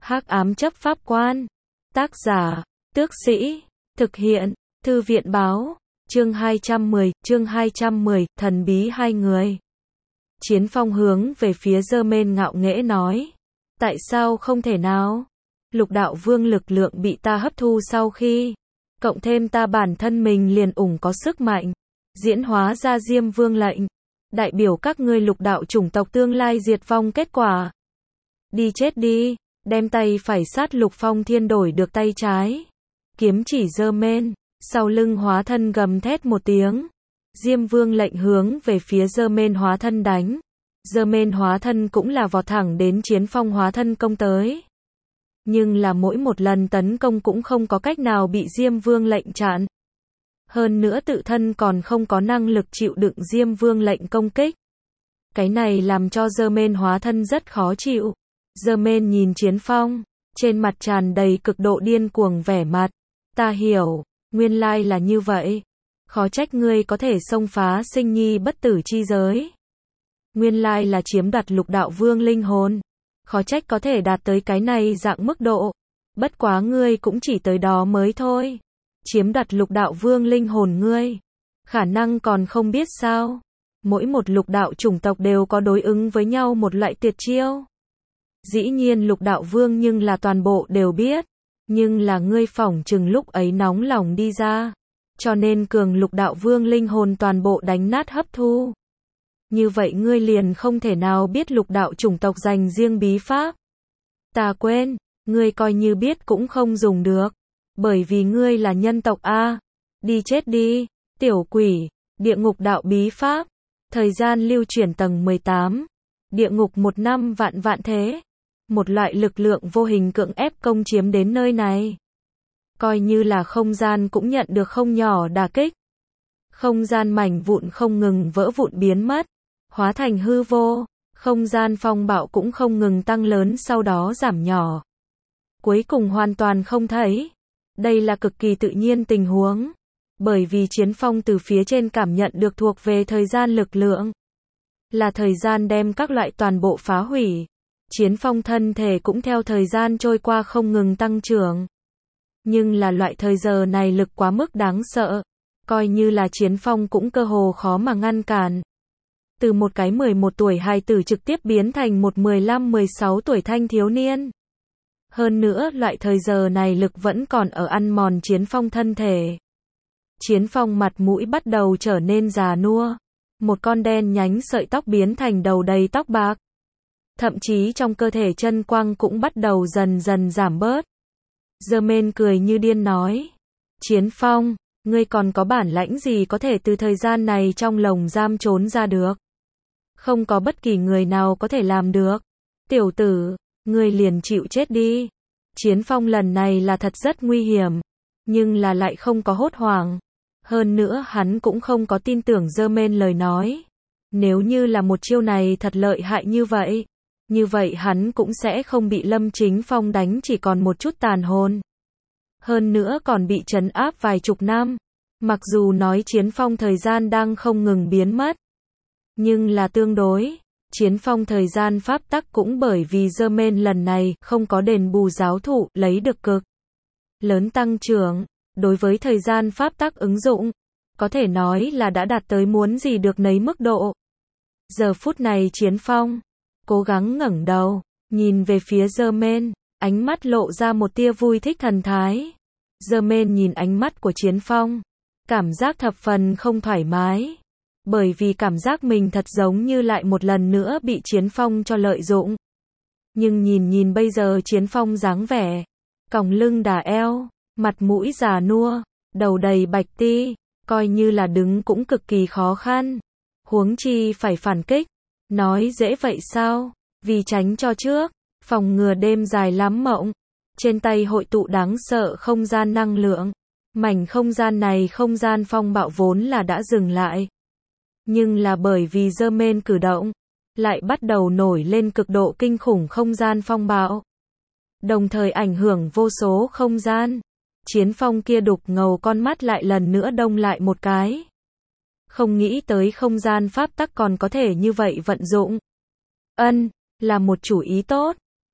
Hắc ám chấp pháp quan. Tác giả, Tước Sĩ. Thực hiện, Thư viện báo. Chương 210, thần bí hai người. Chiến Phong hướng về phía Germain ngạo nghễ nói. Tại sao không thể nào? Lục đạo vương lực lượng bị ta hấp thu sau khi cộng thêm ta bản thân mình liền có sức mạnh, diễn hóa ra Diêm Vương lệnh, đại biểu các ngươi lục đạo chủng tộc tương lai diệt vong kết quả. Đi chết đi, đem tay phải sát Lục Phong Thiên đổi được tay trái. Kiếm chỉ Germain, sau lưng hóa thân gầm thét một tiếng. Diêm Vương lệnh hướng về phía Germain hóa thân đánh. Germain hóa thân cũng là vọt thẳng đến Chiến Phong hóa thân công tới. Nhưng là mỗi một lần tấn công cũng không có cách nào bị Diêm Vương lệnh chặn. Hơn nữa tự thân còn không có năng lực chịu đựng Diêm Vương lệnh công kích. Cái này làm cho Germain hóa thân rất khó chịu. Germain nhìn Chiến Phong, trên mặt tràn đầy cực độ điên cuồng vẻ mặt. Ta hiểu, nguyên lai là như vậy. Khó trách ngươi có thể xông phá sinh nhi bất tử chi giới. Nguyên lai là chiếm đoạt lục đạo vương linh hồn. Khó trách có thể đạt tới cái này dạng mức độ. Bất quá ngươi cũng chỉ tới đó mới thôi. Chiếm đoạt lục đạo vương linh hồn ngươi. Khả năng còn không biết sao. Mỗi một lục đạo chủng tộc đều có đối ứng với nhau một loại tuyệt chiêu. Dĩ nhiên lục đạo vương nhưng là toàn bộ đều biết. Nhưng là ngươi phỏng chừng lúc ấy nóng lòng đi ra. Cho nên cường lục đạo vương linh hồn toàn bộ đánh nát hấp thu. Như vậy ngươi liền không thể nào biết lục đạo chủng tộc dành riêng bí pháp. Ta quên, ngươi coi như biết cũng không dùng được. Bởi vì ngươi là nhân tộc A. Đi chết đi, tiểu quỷ, địa ngục đạo bí pháp. Thời gian lưu chuyển tầng 18. Địa ngục 1 năm vạn thế. Một loại lực lượng vô hình cưỡng ép công chiếm đến nơi này. Coi như là không gian cũng nhận được không nhỏ đả kích. Không gian mảnh vụn không ngừng vỡ vụn biến mất. Hóa thành hư vô. Không gian phong bạo cũng không ngừng tăng lớn sau đó giảm nhỏ. Cuối cùng hoàn toàn không thấy. Đây là cực kỳ tự nhiên tình huống. Bởi vì Chiến Phong từ phía trên cảm nhận được thuộc về thời gian lực lượng. Là thời gian đem các loại toàn bộ phá hủy. Chiến Phong thân thể cũng theo thời gian trôi qua không ngừng tăng trưởng. Nhưng là loại thời giờ này lực quá mức đáng sợ. Coi như là Chiến Phong cũng cơ hồ khó mà ngăn cản. Từ một cái 11 tuổi hài tử trực tiếp biến thành một 15-16 tuổi thanh thiếu niên. Hơn nữa loại thời giờ này lực vẫn còn ở ăn mòn Chiến Phong thân thể. Chiến Phong mặt mũi bắt đầu trở nên già nua. Một con đen nhánh sợi tóc biến thành đầu đầy tóc bạc. Thậm chí trong cơ thể chân quang cũng bắt đầu dần dần giảm bớt. Germain cười như điên nói. Chiến Phong, ngươi còn có bản lãnh gì có thể từ thời gian này trong lồng giam trốn ra được? Không có bất kỳ người nào có thể làm được. Tiểu tử, ngươi liền chịu chết đi. Chiến Phong lần này là thật rất nguy hiểm. Nhưng là lại không có hốt hoảng. Hơn nữa hắn cũng không có tin tưởng Germain lời nói. Nếu như là một chiêu này thật lợi hại như vậy hắn cũng sẽ không bị Lâm Chính Phong đánh chỉ còn một chút tàn hồn. Hơn nữa còn bị trấn áp vài chục năm. Mặc dù nói Chiến Phong thời gian đang không ngừng biến mất. Nhưng là tương đối. Chiến Phong thời gian pháp tắc cũng bởi vì Germain lần này không có đền bù giáo thụ lấy được cực lớn tăng trưởng. Đối với thời gian pháp tắc ứng dụng. Có thể nói là đã đạt tới muốn gì được nấy mức độ. Giờ phút này Chiến Phong cố gắng ngẩng đầu, nhìn về phía Germain, ánh mắt lộ ra một tia vui thích thần thái. Germain nhìn ánh mắt của Chiến Phong, cảm giác thập phần không thoải mái, bởi vì cảm giác mình thật giống như lại một lần nữa bị Chiến Phong cho lợi dụng. Nhưng nhìn bây giờ Chiến Phong dáng vẻ, còng lưng đà eo, mặt mũi già nua, đầu đầy bạch ti, coi như là đứng cũng cực kỳ khó khăn. Huống chi phải phản kích. Nói dễ vậy sao? Vì tránh cho trước, phòng ngừa đêm dài lắm mộng. Trên tay hội tụ đáng sợ không gian năng lượng. Mảnh không gian này không gian phong bạo vốn là đã dừng lại. Nhưng là bởi vì Germain cử động, lại bắt đầu nổi lên cực độ kinh khủng không gian phong bạo. Đồng thời ảnh hưởng vô số không gian. Chiến Phong kia đục ngầu con mắt lại lần nữa đông lại một cái. Không nghĩ tới không gian pháp tắc còn có thể như vậy vận dụng. Là một chủ ý tốt.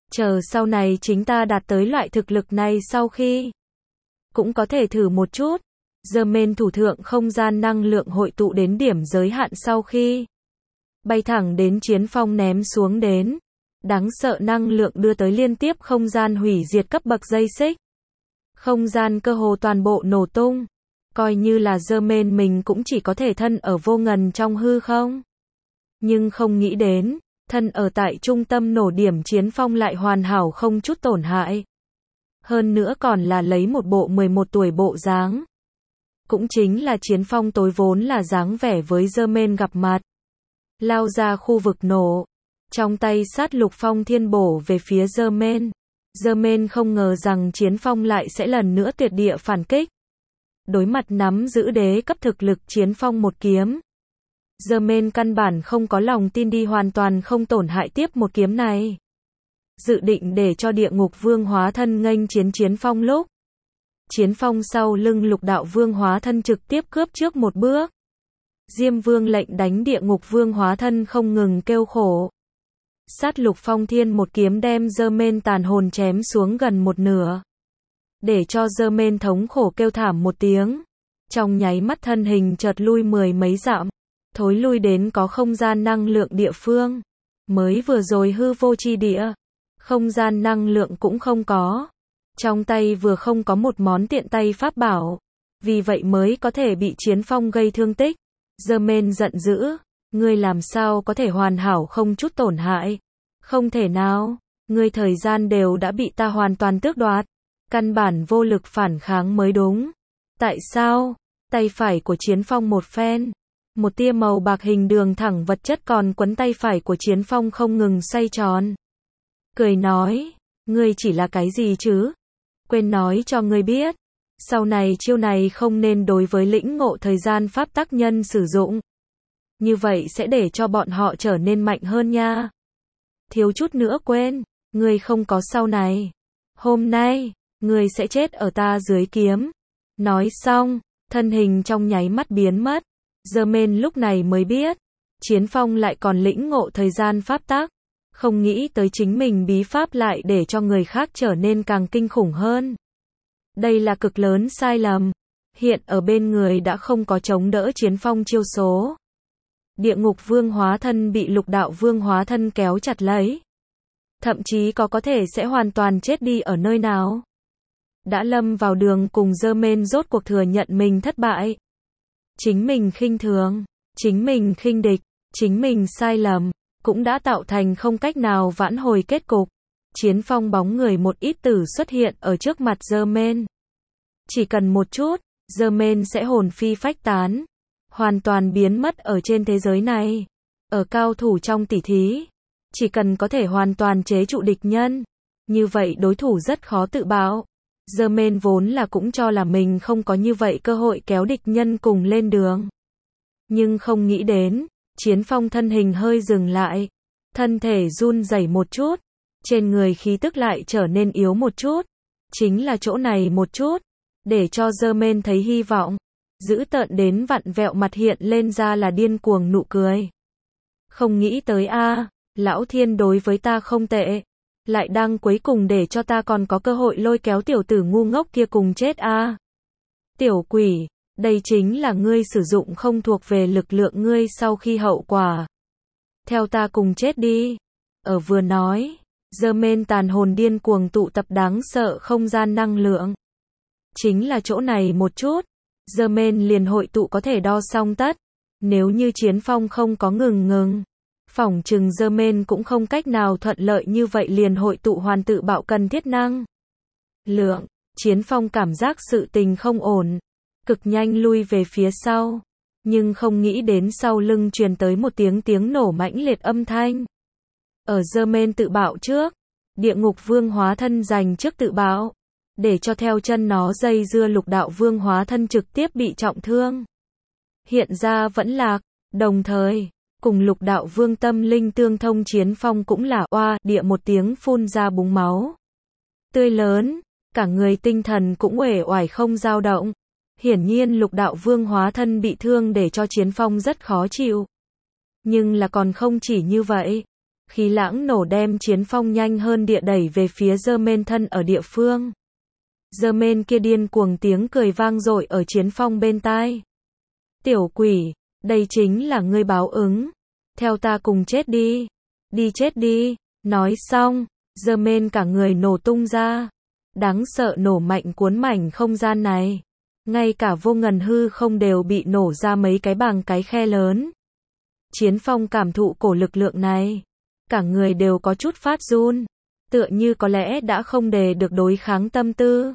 Chờ sau này chính ta đạt tới loại thực lực này sau khi, cũng có thể thử một chút. Germain thủ thượng không gian năng lượng hội tụ đến điểm giới hạn sau khi, bay thẳng đến Chiến Phong ném xuống đến. Đáng sợ năng lượng đưa tới liên tiếp không gian hủy diệt cấp bậc dây xích. Không gian cơ hồ toàn bộ nổ tung. Coi như là Germain mình cũng chỉ có thể thân ở vô ngần trong hư không. Nhưng không nghĩ đến, thân ở tại trung tâm nổ điểm Chiến Phong lại hoàn hảo không chút tổn hại. Hơn nữa còn là lấy một bộ 11 tuổi bộ dáng. Cũng chính là Chiến Phong tối vốn là dáng vẻ với Germain gặp mặt. Lao ra khu vực nổ. Trong tay sát lục phong thiên bổ về phía Germain. Germain không ngờ rằng Chiến Phong lại sẽ lần nữa tuyệt địa phản kích. Đối mặt nắm giữ đế cấp thực lực Chiến Phong một kiếm. Germain căn bản không có lòng tin đi hoàn toàn không tổn hại tiếp một kiếm này. Dự định để cho địa ngục vương hóa thân nghênh chiến Chiến Phong lúc. Chiến Phong sau lưng lục đạo vương hóa thân trực tiếp cướp trước một bước. Diêm vương lệnh đánh địa ngục vương hóa thân không ngừng kêu khổ. Sát lục phong thiên một kiếm đem Germain tàn hồn chém xuống gần một nửa. Để cho Germain thống khổ kêu thảm một tiếng. Trong nháy mắt thân hình chợt lui mười mấy dặm. Thối lui đến có không gian năng lượng địa phương. Mới vừa rồi hư vô chi địa. Không gian năng lượng cũng không có. Trong tay vừa không có một món tiện tay pháp bảo. Vì vậy mới có thể bị Chiến Phong gây thương tích. Germain giận dữ. Ngươi làm sao có thể hoàn hảo không chút tổn hại? Không thể nào. Ngươi thời gian đều đã bị ta hoàn toàn tước đoạt. Căn bản vô lực phản kháng mới đúng. Tại sao? Tay phải của Chiến Phong một phen. Một tia màu bạc hình đường thẳng vật chất còn quấn tay phải của Chiến Phong không ngừng xoay tròn. Cười nói. Ngươi chỉ là cái gì chứ? Quên nói cho ngươi biết. Sau này chiêu này không nên đối với lĩnh ngộ thời gian pháp tắc nhân sử dụng. Như vậy sẽ để cho bọn họ trở nên mạnh hơn nha. Thiếu chút nữa quên. Ngươi không có sau này. Hôm nay, ngươi sẽ chết ở ta dưới kiếm. Nói xong, thân hình trong nháy mắt biến mất. Germain lúc này mới biết. Chiến Phong lại còn lĩnh ngộ thời gian pháp tắc. Không nghĩ tới chính mình bí pháp lại để cho người khác trở nên càng kinh khủng hơn. Đây là cực lớn sai lầm. Hiện ở bên người đã không có chống đỡ Chiến Phong chiêu số. Địa ngục vương hóa thân bị lục đạo vương hóa thân kéo chặt lấy. Thậm chí có thể sẽ hoàn toàn chết đi ở nơi nào. Đã lâm vào đường cùng Germain rốt cuộc thừa nhận mình thất bại. Chính mình khinh thường, chính mình khinh địch, chính mình sai lầm, cũng đã tạo thành không cách nào vãn hồi kết cục. Chiến Phong bóng người một ít tử xuất hiện ở trước mặt Germain. Chỉ cần một chút, Germain sẽ hồn phi phách tán. Hoàn toàn biến mất ở trên thế giới này. Ở cao thủ trong tỷ thí. Chỉ cần có thể hoàn toàn chế trụ địch nhân. Như vậy đối thủ rất khó tự bạo. Germain vốn là cũng cho là mình không có như vậy cơ hội kéo địch nhân cùng lên đường. Nhưng không nghĩ đến, Chiến Phong thân hình hơi dừng lại. Thân thể run rẩy một chút. Trên người khí tức lại trở nên yếu một chút. Chính là chỗ này một chút. Để cho Germain thấy hy vọng. Dữ tợn đến vặn vẹo mặt hiện lên ra là điên cuồng nụ cười. Không nghĩ tới lão thiên đối với ta không tệ. Lại đang cuối cùng để cho ta còn có cơ hội lôi kéo tiểu tử ngu ngốc kia cùng chết Tiểu quỷ, đây chính là ngươi sử dụng không thuộc về lực lượng ngươi sau khi hậu quả. Theo ta cùng chết đi. Ở vừa nói, Germain tàn hồn điên cuồng tụ tập đáng sợ không gian năng lượng. Chính là chỗ này một chút. Germain liền hội tụ có thể đo xong tất. Nếu như Chiến Phong không có ngừng. Phỏng chừng Germain cũng không cách nào thuận lợi như vậy liền hội tụ hoàn tự bạo cần thiết năng lượng. Chiến Phong cảm giác sự tình không ổn. Cực nhanh lui về phía sau. Nhưng không nghĩ đến sau lưng truyền tới một tiếng nổ mãnh liệt âm thanh. Ở Germain tự bạo trước. Địa ngục vương hóa thân giành trước tự bạo. Để cho theo chân nó dây dưa lục đạo vương hóa thân trực tiếp bị trọng thương. Hiện ra vẫn lạc. Đồng thời, cùng lục đạo vương tâm linh tương thông Chiến Phong cũng là địa một tiếng phun ra búng máu. Tươi lớn, cả người tinh thần cũng uể oải không dao động. Hiển nhiên lục đạo vương hóa thân bị thương để cho Chiến Phong rất khó chịu. Nhưng là còn không chỉ như vậy. Khí lãng nổ đem Chiến Phong nhanh hơn địa đẩy về phía Germain thân ở địa phương. Germain kia điên cuồng tiếng cười vang dội ở Chiến Phong bên tai. Tiểu quỷ, đây chính là ngươi báo ứng. Theo ta cùng chết đi. Đi chết đi. Nói xong, Germain cả người nổ tung ra. Đáng sợ nổ mạnh cuốn mảnh không gian này. Ngay cả vô ngần hư không đều bị nổ ra mấy cái bằng cái khe lớn. Chiến Phong cảm thụ cổ lực lượng này. Cả người đều có chút phát run. Tựa như có lẽ đã không đề được đối kháng tâm tư.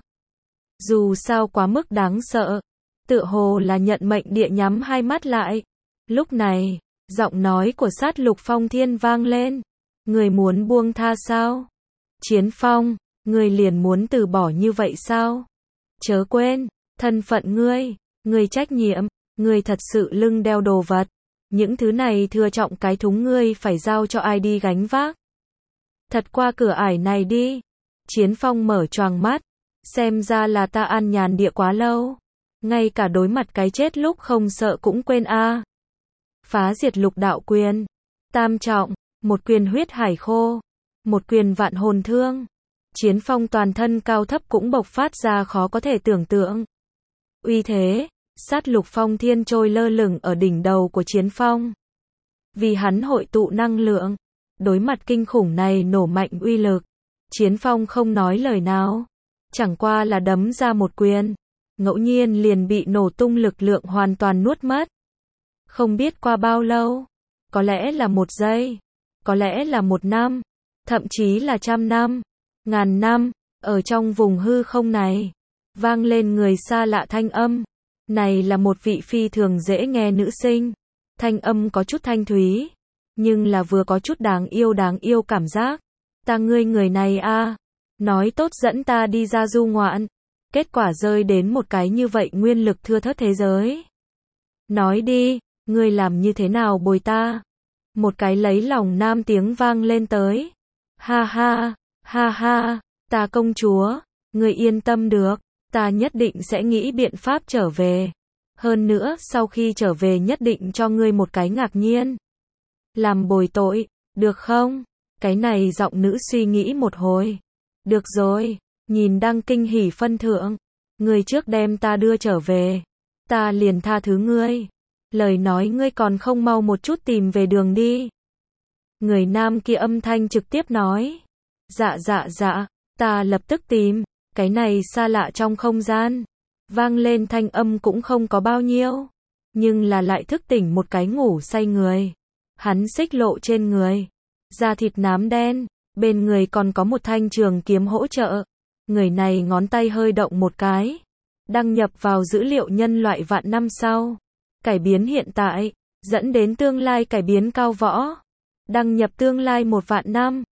Dù sao quá mức đáng sợ. Tựa hồ là nhận mệnh địa nhắm hai mắt lại. Lúc này, giọng nói của Sát Lục Phong Thiên vang lên. Người muốn buông tha sao? Chiến Phong, người liền muốn từ bỏ như vậy sao? Chớ quên, thân phận ngươi trách nhiệm, ngươi thật sự lưng đeo đồ vật. Những thứ này thừa trọng cái thúng ngươi phải giao cho ai đi gánh vác. Thật qua cửa ải này đi. Chiến Phong mở choàng mắt. Xem ra là ta an nhàn địa quá lâu. Ngay cả đối mặt cái chết lúc không sợ cũng quên a. Phá diệt lục đạo quyền. Tam trọng, một quyền huyết hải khô. Một quyền vạn hồn thương. Chiến Phong toàn thân cao thấp cũng bộc phát ra khó có thể tưởng tượng. Uy thế, Sát Lục Phong Thiên trôi lơ lửng ở đỉnh đầu của Chiến Phong. Vì hắn hội tụ năng lượng. Đối mặt kinh khủng này nổ mạnh uy lực. Chiến Phong không nói lời nào. Chẳng qua là đấm ra một quyền. Ngẫu nhiên liền bị nổ tung lực lượng hoàn toàn nuốt mất. Không biết qua bao lâu. Có lẽ là 1 giây. Có lẽ là 1 năm. Thậm chí là 100 năm. Ngàn năm. Ở trong vùng hư không này. Vang lên người xa lạ thanh âm. Này là một vị phi thường dễ nghe nữ sinh. Thanh âm có chút thanh thúy. Nhưng là vừa có chút đáng yêu cảm giác. Ta ngươi người này a, nói tốt dẫn ta đi ra du ngoạn. Kết quả rơi đến một cái như vậy nguyên lực thưa thớt thế giới. Nói đi, ngươi làm như thế nào bồi ta? Một cái lấy lòng nam tiếng vang lên tới. Ha ha, ta công chúa, ngươi yên tâm được, ta nhất định sẽ nghĩ biện pháp trở về. Hơn nữa sau khi trở về nhất định cho ngươi một cái ngạc nhiên. Làm bồi tội, được không? Cái này giọng nữ suy nghĩ một hồi. Được rồi, nhìn đang kinh hỉ phân thượng. Ngươi trước đem ta đưa trở về. Ta liền tha thứ ngươi. Lời nói ngươi còn không mau một chút tìm về đường đi. Người nam kia âm thanh trực tiếp nói. Dạ, ta lập tức tìm. Cái này xa lạ trong không gian. Vang lên thanh âm cũng không có bao nhiêu. Nhưng là lại thức tỉnh một cái ngủ say người. Hắn xích lộ trên người. Da thịt nám đen. Bên người còn có một thanh trường kiếm hỗ trợ. Người này ngón tay hơi động một cái. Đăng nhập vào dữ liệu nhân loại vạn năm sau. Cải biến hiện tại. Dẫn đến tương lai cải biến cao võ. Đăng nhập tương lai 1 vạn năm.